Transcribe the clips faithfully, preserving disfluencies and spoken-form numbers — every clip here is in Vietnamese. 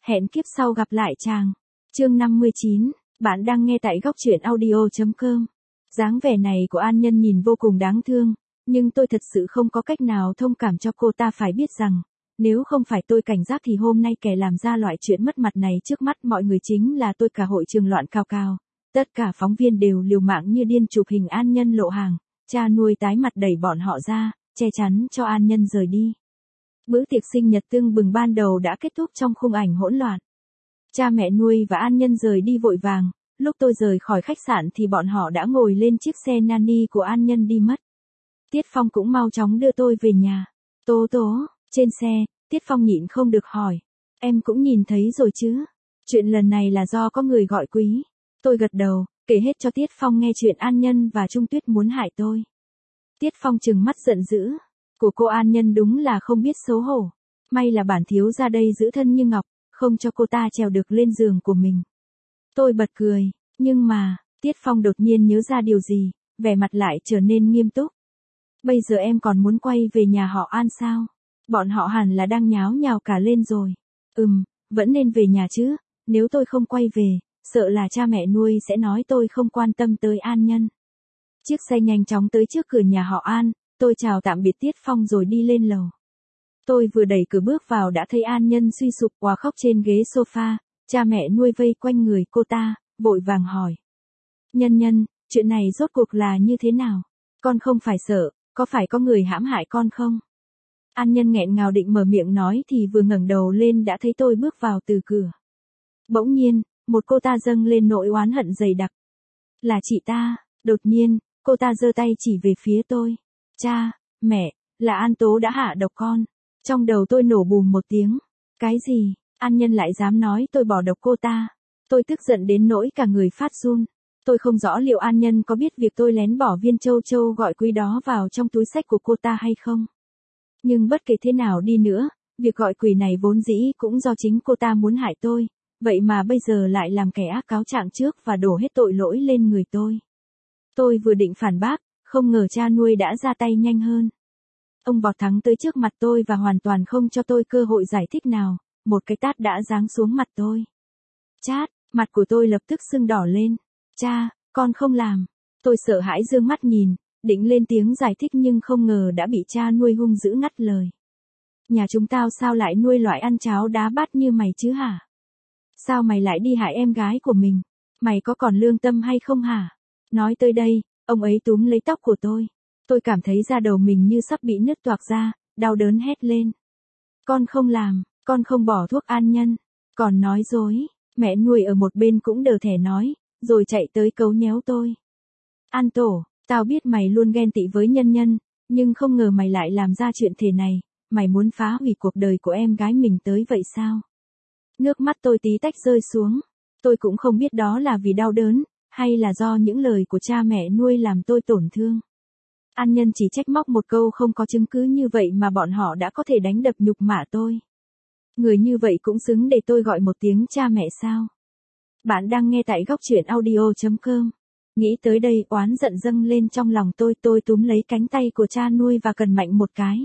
Hẹn kiếp sau gặp lại chàng. Chương năm mươi chín, bạn đang nghe tại góc truyện audio chấm com. Dáng vẻ này của An Nhân nhìn vô cùng đáng thương, nhưng tôi thật sự không có cách nào thông cảm cho cô ta. Phải biết rằng, nếu không phải tôi cảnh giác thì hôm nay kẻ làm ra loại chuyện mất mặt này trước mắt mọi người chính là tôi. Cả hội trường loạn cào cào, tất cả phóng viên đều liều mạng như điên chụp hình An Nhân lộ hàng. Cha nuôi tái mặt đẩy bọn họ ra, che chắn cho An Nhân rời đi. Bữa tiệc sinh nhật tưng bừng ban đầu đã kết thúc trong khung ảnh hỗn loạn. Cha mẹ nuôi và An Nhân rời đi vội vàng, lúc tôi rời khỏi khách sạn thì bọn họ đã ngồi lên chiếc xe nani của An Nhân đi mất. Tiết Phong cũng mau chóng đưa tôi về nhà. Tố tố, trên xe, Tiết Phong nhịn không được hỏi. Em cũng nhìn thấy rồi chứ? Chuyện lần này là do có người gọi quý. Tôi gật đầu, kể hết cho Tiết Phong nghe chuyện An Nhân và Trung Tuyết muốn hại tôi. Tiết Phong trừng mắt giận dữ. Của cô An Nhân đúng là không biết xấu hổ. May là bản thiếu ra đây giữ thân như ngọc, không cho cô ta trèo được lên giường của mình. Tôi bật cười, nhưng mà, Tiết Phong đột nhiên nhớ ra điều gì, vẻ mặt lại trở nên nghiêm túc. Bây giờ em còn muốn quay về nhà họ An sao? Bọn họ hẳn là đang nháo nhào cả lên rồi. Ừm, vẫn nên về nhà chứ, nếu tôi không quay về, sợ là cha mẹ nuôi sẽ nói tôi không quan tâm tới An Nhân. Chiếc xe nhanh chóng tới trước cửa nhà họ An, tôi chào tạm biệt Tiết Phong rồi đi lên lầu. Tôi vừa đẩy cửa bước vào đã thấy An Nhân suy sụp òa khóc trên ghế sofa, cha mẹ nuôi vây quanh người cô ta, vội vàng hỏi. Nhân Nhân, chuyện này rốt cuộc là như thế nào? Con không phải sợ, có phải có người hãm hại con không? An Nhân nghẹn ngào định mở miệng nói thì vừa ngẩng đầu lên đã thấy tôi bước vào từ cửa. Bỗng nhiên, một cô ta dâng lên nỗi oán hận dày đặc. Là chị ta. Đột nhiên, cô ta giơ tay chỉ về phía tôi. Cha, mẹ, là An Tố đã hạ độc con. Trong đầu tôi nổ bùm một tiếng. Cái gì? An Nhân lại dám nói tôi bỏ độc cô ta. Tôi tức giận đến nỗi cả người phát run. Tôi không rõ liệu An Nhân có biết việc tôi lén bỏ viên châu châu gọi quý đó vào trong túi xách của cô ta hay không. Nhưng bất kể thế nào đi nữa, việc gọi quỷ này vốn dĩ cũng do chính cô ta muốn hại tôi. Vậy mà bây giờ lại làm kẻ ác cáo trạng trước và đổ hết tội lỗi lên người tôi. Tôi vừa định phản bác, không ngờ cha nuôi đã ra tay nhanh hơn. Ông vọt thẳng tới trước mặt tôi và hoàn toàn không cho tôi cơ hội giải thích nào, một cái tát đã giáng xuống mặt tôi. Chát, mặt của tôi lập tức sưng đỏ lên. Cha, con không làm. Tôi sợ hãi giương mắt nhìn, định lên tiếng giải thích nhưng không ngờ đã bị cha nuôi hung dữ ngắt lời. Nhà chúng tao sao lại nuôi loại ăn cháo đá bát như mày chứ hả? Sao mày lại đi hại em gái của mình? Mày có còn lương tâm hay không hả? Nói tới đây, ông ấy túm lấy tóc của tôi. Tôi cảm thấy da đầu mình như sắp bị nứt toạc ra, đau đớn hét lên. Con không làm, con không bỏ thuốc An Nhân. Còn nói dối, mẹ nuôi ở một bên cũng đờ thẻ nói, rồi chạy tới cấu nhéo tôi. An Tổ, tao biết mày luôn ghen tị với Nhân Nhân, nhưng không ngờ mày lại làm ra chuyện thế này. Mày muốn phá hủy cuộc đời của em gái mình tới vậy sao? Nước mắt tôi tí tách rơi xuống. Tôi cũng không biết đó là vì đau đớn, hay là do những lời của cha mẹ nuôi làm tôi tổn thương. An Nhân chỉ trách móc một câu không có chứng cứ như vậy mà bọn họ đã có thể đánh đập nhục mạ tôi. Người như vậy cũng xứng để tôi gọi một tiếng cha mẹ sao? Bạn đang nghe tại góc truyện audio chấm com. Nghĩ tới đây oán giận dâng lên trong lòng tôi. Tôi túm lấy cánh tay của cha nuôi và cần mạnh một cái.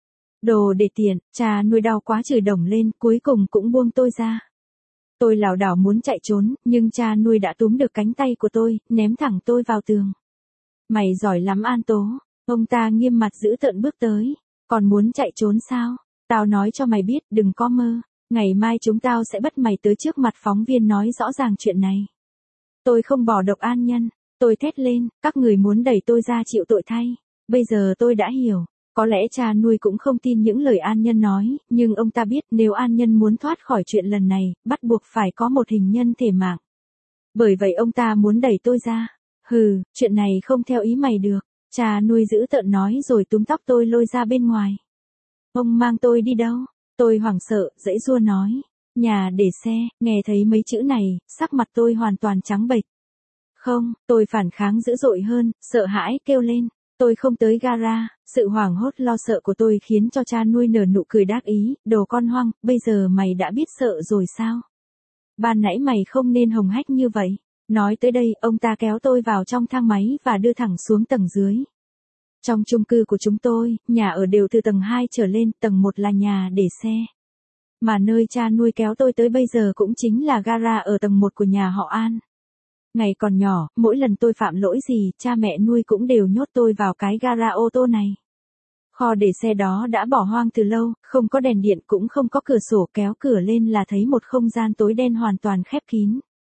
Đồ để tiền, cha nuôi đau quá chửi đồng lên, cuối cùng cũng buông tôi ra. Tôi lảo đảo muốn chạy trốn, nhưng cha nuôi đã túm được cánh tay của tôi, ném thẳng tôi vào tường. Mày giỏi lắm An Tố. Ông ta nghiêm mặt dữ tợn bước tới. Còn muốn chạy trốn sao? Tao nói cho mày biết, đừng có mơ. Ngày mai chúng tao sẽ bắt mày tới trước mặt phóng viên nói rõ ràng chuyện này. Tôi không bỏ độc An Nhân. Tôi thét lên, các người muốn đẩy tôi ra chịu tội thay. Bây giờ tôi đã hiểu. Có lẽ cha nuôi cũng không tin những lời An Nhân nói, nhưng ông ta biết nếu An Nhân muốn thoát khỏi chuyện lần này, bắt buộc phải có một hình nhân thể mạng. Bởi vậy ông ta muốn đẩy tôi ra. Hừ, chuyện này không theo ý mày được. Cha nuôi dữ tợn nói rồi túm tóc tôi lôi ra bên ngoài. Ông mang tôi đi đâu? Tôi hoảng sợ, giãy giụa nói. Nhà để xe. Nghe thấy mấy chữ này, sắc mặt tôi hoàn toàn trắng bệch. Không, tôi phản kháng dữ dội hơn, sợ hãi kêu lên. Tôi không tới gara. Sự hoảng hốt lo sợ của tôi khiến cho cha nuôi nở nụ cười đắc ý. Đồ con hoang, bây giờ mày đã biết sợ rồi sao? Ban nãy mày không nên hồng hách như vậy. Nói tới đây, ông ta kéo tôi vào trong thang máy và đưa thẳng xuống tầng dưới. Trong chung cư của chúng tôi, nhà ở đều từ tầng hai trở lên, tầng một là nhà để xe. Mà nơi cha nuôi kéo tôi tới bây giờ cũng chính là gara ở tầng một của nhà họ An. Ngày còn nhỏ, mỗi lần tôi phạm lỗi gì, cha mẹ nuôi cũng đều nhốt tôi vào cái gara ô tô này. Kho để xe đó đã bỏ hoang từ lâu, không có đèn điện cũng không có cửa sổ, kéo cửa lên là thấy một không gian tối đen hoàn toàn khép kín.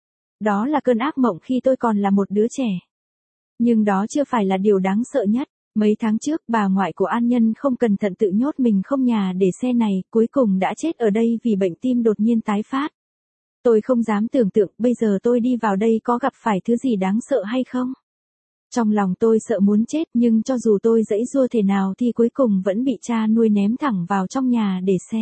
Đó là cơn ác mộng khi tôi còn là một đứa trẻ. Nhưng đó chưa phải là điều đáng sợ nhất. Mấy tháng trước, bà ngoại của An Nhân không cẩn thận tự nhốt mình không nhà để xe này, cuối cùng đã chết ở đây vì bệnh tim đột nhiên tái phát. Tôi không dám tưởng tượng bây giờ tôi đi vào đây có gặp phải thứ gì đáng sợ hay không. Trong lòng tôi sợ muốn chết, nhưng cho dù tôi giãy giụa thế nào thì cuối cùng vẫn bị cha nuôi ném thẳng vào trong nhà để xe.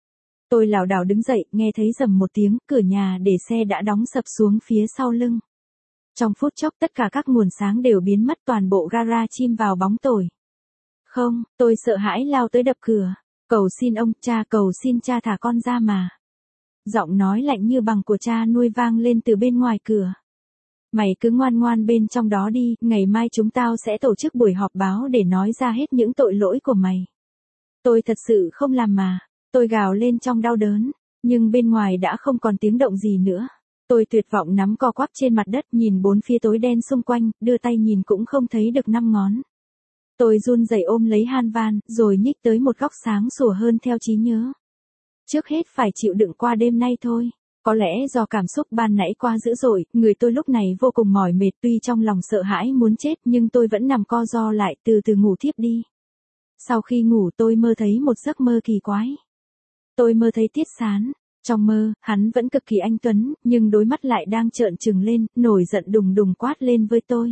Tôi lảo đảo đứng dậy, nghe thấy rầm một tiếng, cửa nhà để xe đã đóng sập xuống phía sau lưng. Trong phút chốc tất cả các nguồn sáng đều biến mất, toàn bộ gara chìm vào bóng tối. Không, tôi sợ hãi lao tới đập cửa. Cầu xin ông, cha, cầu xin cha thả con ra mà. Giọng nói lạnh như bằng của cha nuôi vang lên từ bên ngoài cửa. Mày cứ ngoan ngoan bên trong đó đi, ngày mai chúng tao sẽ tổ chức buổi họp báo để nói ra hết những tội lỗi của mày. Tôi thật sự không làm mà. Tôi gào lên trong đau đớn, nhưng bên ngoài đã không còn tiếng động gì nữa. Tôi tuyệt vọng nắm co quắp trên mặt đất, nhìn bốn phía tối đen xung quanh, đưa tay nhìn cũng không thấy được năm ngón. Tôi run rẩy ôm lấy Han Van, rồi nhích tới một góc sáng sủa hơn theo trí nhớ. Trước hết phải chịu đựng qua đêm nay thôi. Có lẽ do cảm xúc ban nãy quá dữ dội, người tôi lúc này vô cùng mỏi mệt, tuy trong lòng sợ hãi muốn chết nhưng tôi vẫn nằm co ro lại, từ từ ngủ thiếp đi. Sau khi ngủ tôi mơ thấy một giấc mơ kỳ quái. Tôi mơ thấy Tiết Sán. Trong mơ, hắn vẫn cực kỳ anh tuấn, nhưng đôi mắt lại đang trợn trừng lên, nổi giận đùng đùng quát lên với tôi.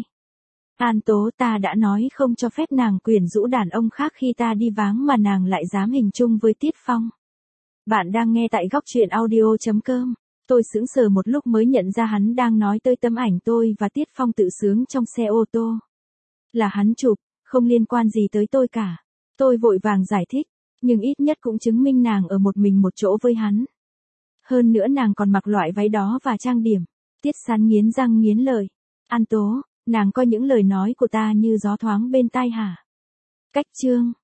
An Tố, ta đã nói không cho phép nàng quyến rũ đàn ông khác khi ta đi vắng mà nàng lại dám hình chung với Tiết Phong. Bạn đang nghe tại góc truyện audio chấm com. Tôi sững sờ một lúc mới nhận ra hắn đang nói tới tấm ảnh tôi và Tiết Phong tự sướng trong xe ô tô. Là hắn chụp, không liên quan gì tới tôi cả. Tôi vội vàng giải thích, nhưng ít nhất cũng chứng minh nàng ở một mình một chỗ với hắn. Hơn nữa nàng còn mặc loại váy đó và trang điểm. Tiết Sán nghiến răng nghiến lợi. An Tố, nàng coi những lời nói của ta như gió thoáng bên tai hả? Cách chương.